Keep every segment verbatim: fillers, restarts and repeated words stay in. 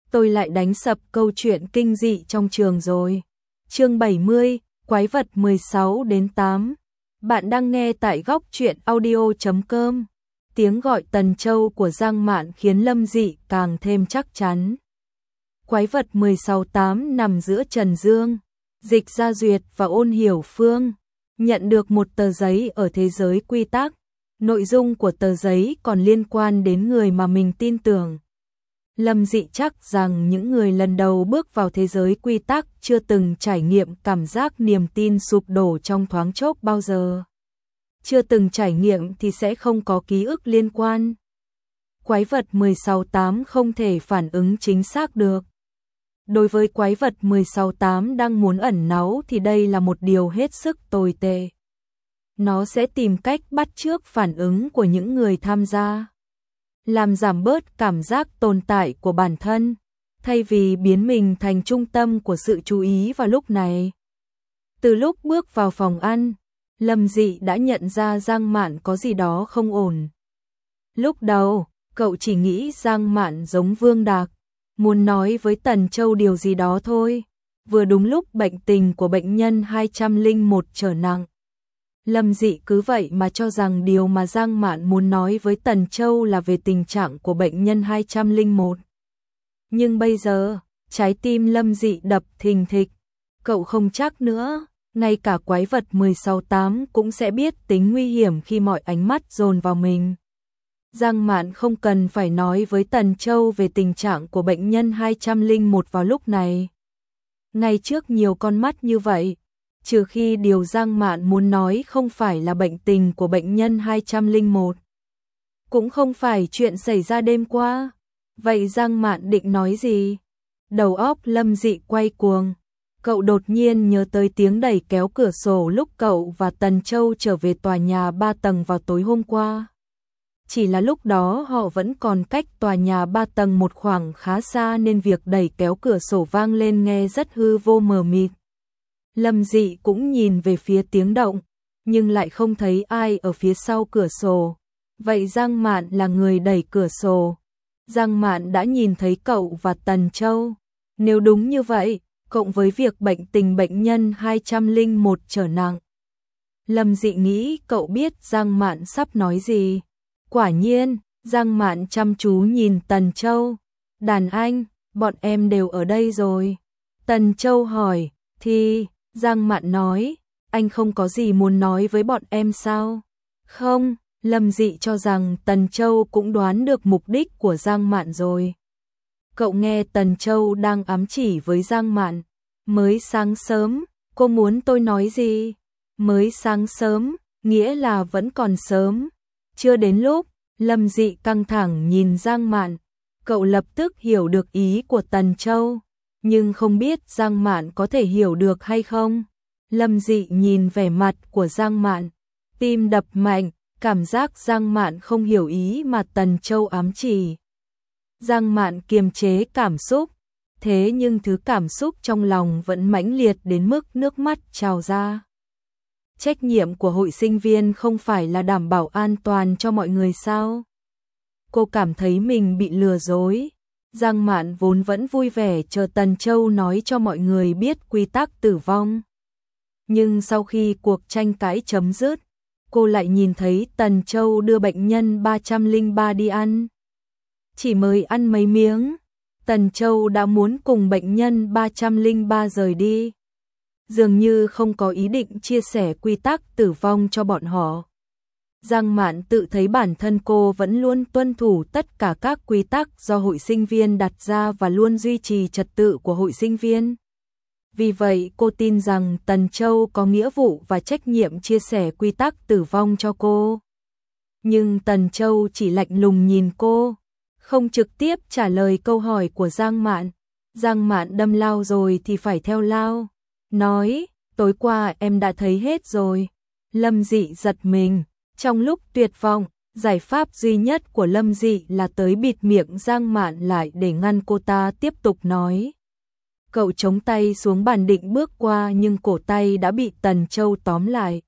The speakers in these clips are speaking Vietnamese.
tôi lại đánh sập câu chuyện kinh dị trong trường rồi. Chương bảy mươi, Quái vật mười sáu đến tám. Bạn đang nghe tại góc truyện audio chấm com. Tiếng gọi Tần Châu của Giang Mạn khiến Lâm Dị càng thêm chắc chắn. Quái vật mười sáu tám nằm giữa Trần Dương, Dịch Gia Duyệt và Ôn Hiểu Phương. Nhận được một tờ giấy ở thế giới quy tắc. Nội dung của tờ giấy còn liên quan đến người mà mình tin tưởng. Lâm Dị chắc rằng những người lần đầu bước vào thế giới quy tắc chưa từng trải nghiệm cảm giác niềm tin sụp đổ trong thoáng chốc bao giờ. Chưa từng trải nghiệm thì sẽ không có ký ức liên quan. Quái vật mười sáu tám không thể phản ứng chính xác được. Đối với quái vật mười sáu tám đang muốn ẩn náu thì đây là một điều hết sức tồi tệ. Nó sẽ tìm cách bắt chước phản ứng của những người tham gia, làm giảm bớt cảm giác tồn tại của bản thân, thay vì biến mình thành trung tâm của sự chú ý vào lúc này. Từ lúc bước vào phòng ăn, Lâm Dị đã nhận ra Giang Mạn có gì đó không ổn. Lúc đầu, cậu chỉ nghĩ Giang Mạn giống Vương Đạc, muốn nói với Tần Châu điều gì đó thôi, vừa đúng lúc bệnh tình của bệnh nhân hai trăm lẻ một trở nặng. Lâm Dị cứ vậy mà cho rằng điều mà Giang Mạn muốn nói với Tần Châu là về tình trạng của bệnh nhân hai trăm lẻ một. Nhưng bây giờ, trái tim Lâm Dị đập thình thịch, cậu không chắc nữa, ngay cả quái vật mười sáu tám cũng sẽ biết tính nguy hiểm khi mọi ánh mắt dồn vào mình. Giang Mạn không cần phải nói với Tần Châu về tình trạng của bệnh nhân hai trăm lẻ một vào lúc này. Ngay trước nhiều con mắt như vậy, trừ khi điều Giang Mạn muốn nói không phải là bệnh tình của bệnh nhân hai trăm lẻ một, cũng không phải chuyện xảy ra đêm qua, vậy Giang Mạn định nói gì? Đầu óc Lâm Dị quay cuồng, cậu đột nhiên nhớ tới tiếng đẩy kéo cửa sổ lúc cậu và Tần Châu trở về tòa nhà ba tầng vào tối hôm qua. Chỉ là lúc đó họ vẫn còn cách tòa nhà ba tầng một khoảng khá xa nên việc đẩy kéo cửa sổ vang lên nghe rất hư vô mờ mịt. Lâm Dị cũng nhìn về phía tiếng động, nhưng lại không thấy ai ở phía sau cửa sổ. Vậy Giang Mạn là người đẩy cửa sổ. Giang Mạn đã nhìn thấy cậu và Tần Châu. Nếu đúng như vậy, cộng với việc bệnh tình bệnh nhân hai trăm lẻ một trở nặng, Lâm Dị nghĩ cậu biết Giang Mạn sắp nói gì. Quả nhiên, Giang Mạn chăm chú nhìn Tần Châu. Đàn anh, bọn em đều ở đây rồi. Tần Châu hỏi, thì... Giang Mạn nói, anh không có gì muốn nói với bọn em sao? Không, Lâm Dị cho rằng Tần Châu cũng đoán được mục đích của Giang Mạn rồi. Cậu nghe Tần Châu đang ám chỉ với Giang Mạn. Mới sáng sớm, cô muốn tôi nói gì? Mới sáng sớm, nghĩa là vẫn còn sớm. Chưa đến lúc, Lâm Dị căng thẳng nhìn Giang Mạn. Cậu lập tức hiểu được ý của Tần Châu, nhưng không biết Giang Mạn có thể hiểu được hay không. Lâm Dị nhìn vẻ mặt của Giang Mạn, tim đập mạnh, cảm giác Giang Mạn không hiểu ý mà Tần Châu ám chỉ. Giang Mạn kiềm chế cảm xúc, thế nhưng thứ cảm xúc trong lòng vẫn mãnh liệt đến mức nước mắt trào ra. Trách nhiệm của hội sinh viên không phải là đảm bảo an toàn cho mọi người sao? Cô cảm thấy mình bị lừa dối. Giang Mạn vốn vẫn vui vẻ chờ Tần Châu nói cho mọi người biết quy tắc tử vong. Nhưng sau khi cuộc tranh cãi chấm dứt, cô lại nhìn thấy Tần Châu đưa bệnh nhân ba trăm lẻ ba đi ăn. Chỉ mới ăn mấy miếng, Tần Châu đã muốn cùng bệnh nhân ba trăm lẻ ba rời đi. Dường như không có ý định chia sẻ quy tắc tử vong cho bọn họ. Giang Mạn tự thấy bản thân cô vẫn luôn tuân thủ tất cả các quy tắc do hội sinh viên đặt ra và luôn duy trì trật tự của hội sinh viên. Vì vậy cô tin rằng Tần Châu có nghĩa vụ và trách nhiệm chia sẻ quy tắc tử vong cho cô. Nhưng Tần Châu chỉ lạnh lùng nhìn cô, không trực tiếp trả lời câu hỏi của Giang Mạn. Giang Mạn đâm lao rồi thì phải theo lao. Nói, tối qua em đã thấy hết rồi. Lâm Dị giật mình. Trong lúc tuyệt vọng, giải pháp duy nhất của Lâm Dị là tới bịt miệng Giang Mạn lại để ngăn cô ta tiếp tục nói. Cậu chống tay xuống bàn định bước qua nhưng cổ tay đã bị Tần Châu tóm lại.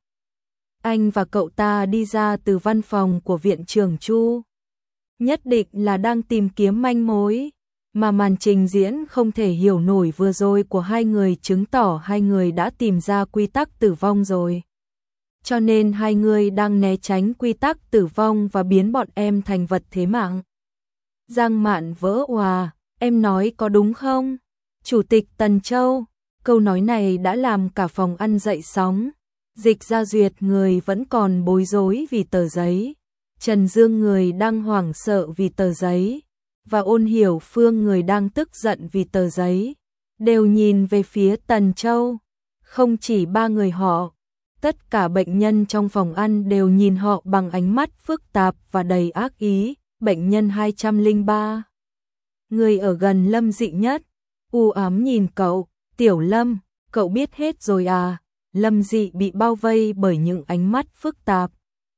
Anh và cậu ta đi ra từ văn phòng của viện trưởng Chu. Nhất định là đang tìm kiếm manh mối. Mà màn trình diễn không thể hiểu nổi vừa rồi của hai người chứng tỏ hai người đã tìm ra quy tắc tử vong rồi. Cho nên hai người đang né tránh quy tắc tử vong và biến bọn em thành vật thế mạng. Giang Mạn vỡ òa, em nói có đúng không? Chủ tịch Tần Châu, câu nói này đã làm cả phòng ăn dậy sóng. Dịch Gia Duyệt người vẫn còn bối rối vì tờ giấy. Trần Dương người đang hoảng sợ vì tờ giấy. Và Ôn Hiểu Phương người đang tức giận vì tờ giấy. Đều nhìn về phía Tần Châu. Không chỉ ba người họ. Tất cả bệnh nhân trong phòng ăn đều nhìn họ bằng ánh mắt phức tạp và đầy ác ý. Bệnh nhân hai trăm lẻ ba. Người ở gần Lâm Dị nhất. U ám nhìn cậu. Tiểu Lâm, cậu biết hết rồi à? Lâm Dị bị bao vây bởi những ánh mắt phức tạp.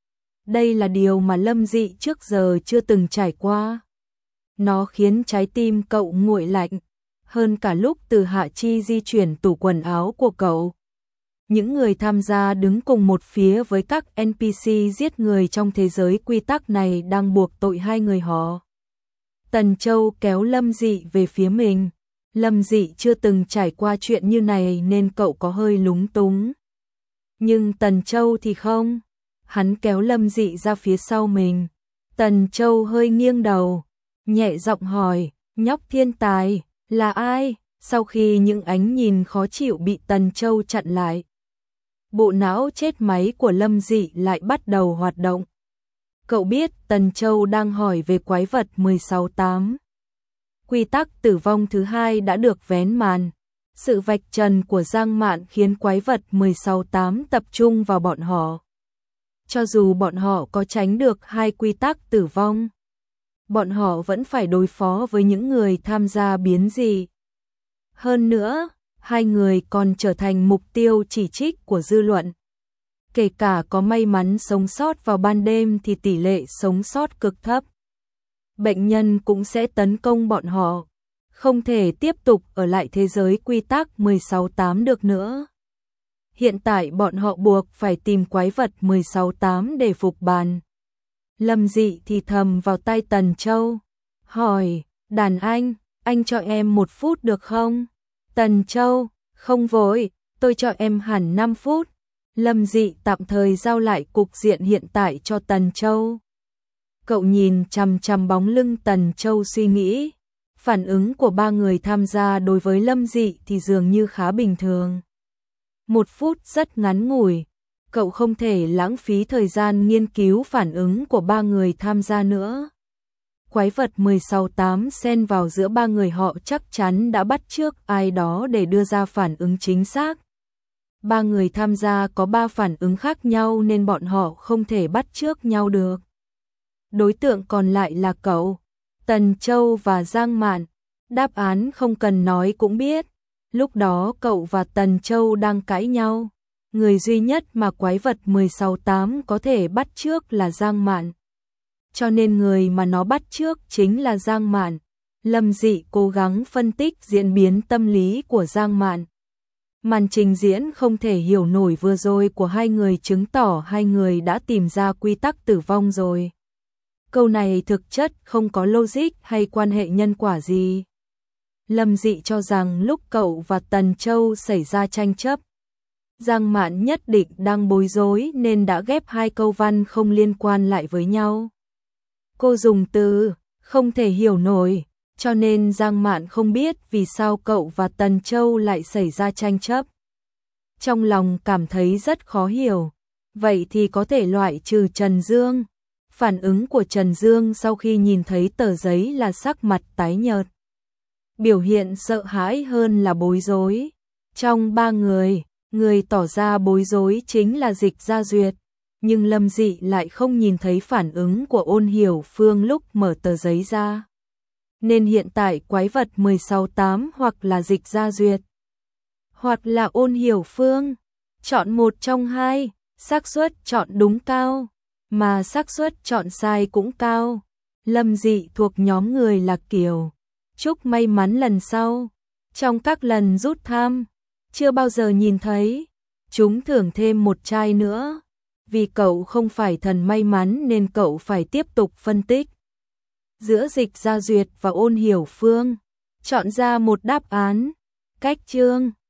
Đây là điều mà Lâm Dị trước giờ chưa từng trải qua. Nó khiến trái tim cậu nguội lạnh. Hơn cả lúc Từ Hạ Chi di chuyển tủ quần áo của cậu. Những người tham gia đứng cùng một phía với các en pê xê giết người trong thế giới quy tắc này đang buộc tội hai người họ. Tần Châu kéo Lâm Dị về phía mình. Lâm Dị chưa từng trải qua chuyện như này nên cậu có hơi lúng túng. Nhưng Tần Châu thì không. Hắn kéo Lâm Dị ra phía sau mình. Tần Châu hơi nghiêng đầu, nhẹ giọng hỏi, nhóc thiên tài, là ai? Sau khi những ánh nhìn khó chịu bị Tần Châu chặn lại. Bộ não chết máy của Lâm Dị lại bắt đầu hoạt động. Cậu biết Tần Châu đang hỏi về quái vật mười sáu tám. Quy tắc tử vong thứ hai đã được vén màn. Sự vạch trần của Giang Mạn khiến quái vật mười sáu tám tập trung vào bọn họ. Cho dù bọn họ có tránh được hai quy tắc tử vong, bọn họ vẫn phải đối phó với những người tham gia biến dị. Hơn nữa, hai người còn trở thành mục tiêu chỉ trích của dư luận. Kể cả có may mắn sống sót vào ban đêm thì tỷ lệ sống sót cực thấp. Bệnh nhân cũng sẽ tấn công bọn họ. Không thể tiếp tục ở lại thế giới quy tắc mười sáu tám được nữa. Hiện tại bọn họ buộc phải tìm quái vật mười sáu tám để phục bàn. Lâm Dị thì thầm vào tai Tần Châu. Hỏi, đàn anh, anh cho em một phút được không? Tần Châu, không vội, tôi cho em hẳn năm phút. Lâm Dị tạm thời giao lại cục diện hiện tại cho Tần Châu. Cậu nhìn chằm chằm bóng lưng Tần Châu suy nghĩ. Phản ứng của ba người tham gia đối với Lâm Dị thì dường như khá bình thường. Một phút rất ngắn ngủi, cậu không thể lãng phí thời gian nghiên cứu phản ứng của ba người tham gia nữa. Quái vật mười sáu tám xen vào giữa ba người họ chắc chắn đã bắt chước ai đó để đưa ra phản ứng chính xác. Ba người tham gia có ba phản ứng khác nhau nên bọn họ không thể bắt chước nhau được. Đối tượng còn lại là cậu, Tần Châu và Giang Mạn. Đáp án không cần nói cũng biết. Lúc đó cậu và Tần Châu đang cãi nhau. Người duy nhất mà quái vật mười sáu tám có thể bắt chước là Giang Mạn. Cho nên người mà nó bắt chước chính là Giang Mạn. Lâm Dị cố gắng phân tích diễn biến tâm lý của Giang Mạn. Màn trình diễn không thể hiểu nổi vừa rồi của hai người chứng tỏ hai người đã tìm ra quy tắc tử vong rồi. Câu này thực chất không có logic hay quan hệ nhân quả gì. Lâm Dị cho rằng lúc cậu và Tần Châu xảy ra tranh chấp, Giang Mạn nhất định đang bối rối nên đã ghép hai câu văn không liên quan lại với nhau. Cô dùng từ không thể hiểu nổi, cho nên Giang Mạn không biết vì sao cậu và Tần Châu lại xảy ra tranh chấp. Trong lòng cảm thấy rất khó hiểu. Vậy thì có thể loại trừ Trần Dương. Phản ứng của Trần Dương sau khi nhìn thấy tờ giấy là sắc mặt tái nhợt. Biểu hiện sợ hãi hơn là bối rối. Trong ba người, người tỏ ra bối rối chính là Dịch Gia Duyệt. Nhưng Lâm Dị lại không nhìn thấy phản ứng của Ôn Hiểu Phương lúc mở tờ giấy ra. Nên hiện tại quái vật mười sáu tám hoặc là Dịch Gia Duyệt, hoặc là Ôn Hiểu Phương. Chọn một trong hai, xác suất chọn đúng cao, mà xác suất chọn sai cũng cao. Lâm Dị thuộc nhóm người là kiểu chúc may mắn lần sau. Trong các lần rút thăm, chưa bao giờ nhìn thấy. Chúng thưởng thêm một chai nữa. Vì cậu không phải thần may mắn nên cậu phải tiếp tục phân tích. Giữa Dịch Gia Duyệt và Ôn Hiểu Phương, Chọn ra một đáp án. Cách chương